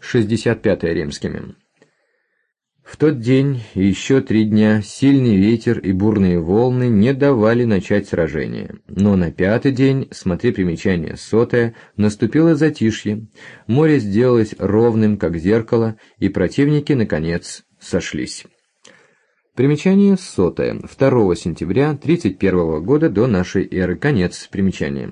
65 римскими. В тот день и еще 3 дня сильный ветер и бурные волны не давали начать сражение. Но на 5-й день, смотри примечание 100, наступило затишье, море сделалось ровным, как зеркало, и противники, наконец, сошлись. Примечание 100. 2 сентября 31 года до нашей эры. Конец примечания.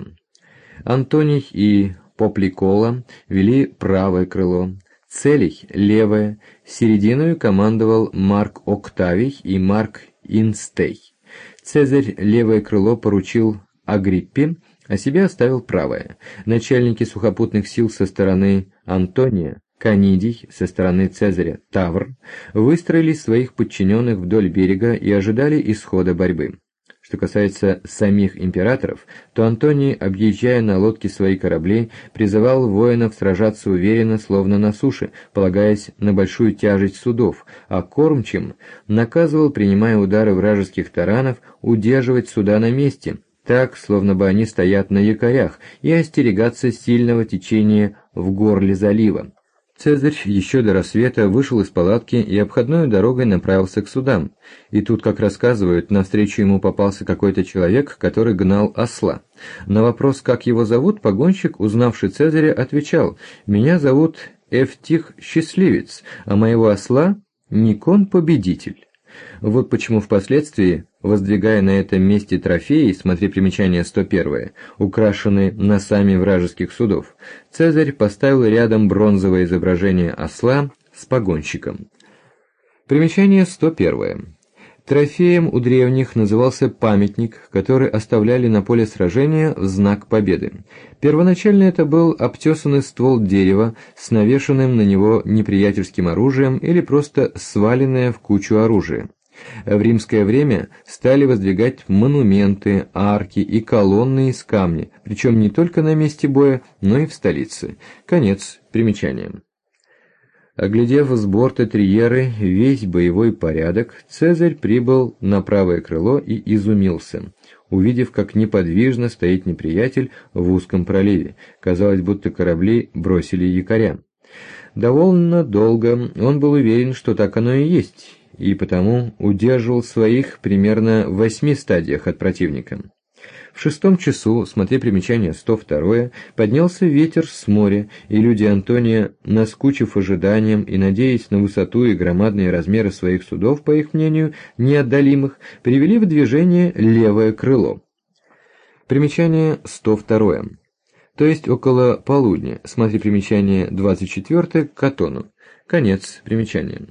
Антоний и Попликола вели правое крыло, Целий – левое, серединою командовал Марк Октавий и Марк Инстей. Цезарь левое крыло поручил Агриппе, а себе оставил правое. Начальники сухопутных сил со стороны Антония, Канидий, со стороны Цезаря Тавр, выстроили своих подчиненных вдоль берега и ожидали исхода борьбы. Что касается самих императоров, то Антоний, объезжая на лодке свои корабли, призывал воинов сражаться уверенно, словно на суше, полагаясь на большую тяжесть судов, а кормчим наказывал, принимая удары вражеских таранов, удерживать суда на месте, так, словно бы они стоят на якорях, и остерегаться сильного течения в горле залива. Цезарь еще до рассвета вышел из палатки и обходной дорогой направился к судам. И тут, как рассказывают, навстречу ему попался какой-то человек, который гнал осла. На вопрос, как его зовут, погонщик, узнавший Цезаря, отвечал: «Меня зовут Эвтих Счастливец, а моего осла Никон Победитель». Вот почему впоследствии, воздвигая на этом месте трофеи, смотри примечание 101, украшенные носами вражеских судов, Цезарь поставил рядом бронзовое изображение осла с погонщиком. Примечание 101. Трофеем у древних назывался памятник, который оставляли на поле сражения в знак победы. Первоначально это был обтесанный ствол дерева с навешанным на него неприятельским оружием или просто сваленное в кучу оружие. В римское время стали воздвигать монументы, арки и колонны из камня, причем не только на месте боя, но и в столице. Конец примечания. Оглядев с борта Триеры весь боевой порядок, Цезарь прибыл на правое крыло и изумился, увидев, как неподвижно стоит неприятель в узком проливе. Казалось, будто корабли бросили якоря. Довольно долго он был уверен, что так оно и есть, и потому удерживал своих примерно в 8 стадиях от противника. В 6 часу, смотри примечание 102, поднялся ветер с моря, и люди Антония, наскучив ожиданием и надеясь на высоту и громадные размеры своих судов, по их мнению, неотдалимых, привели в движение левое крыло. Примечание 102. То есть около полудня, смотри примечание 24 к Катону. Конец примечания.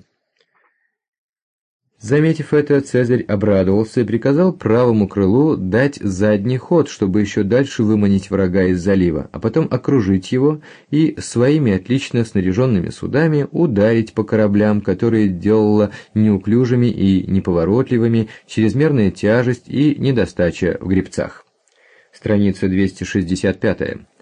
Заметив это, Цезарь обрадовался и приказал правому крылу дать задний ход, чтобы еще дальше выманить врага из залива, а потом окружить его и своими отлично снаряженными судами ударить по кораблям, которые делала неуклюжими и неповоротливыми чрезмерная тяжесть и недостача в гребцах. Страница 265.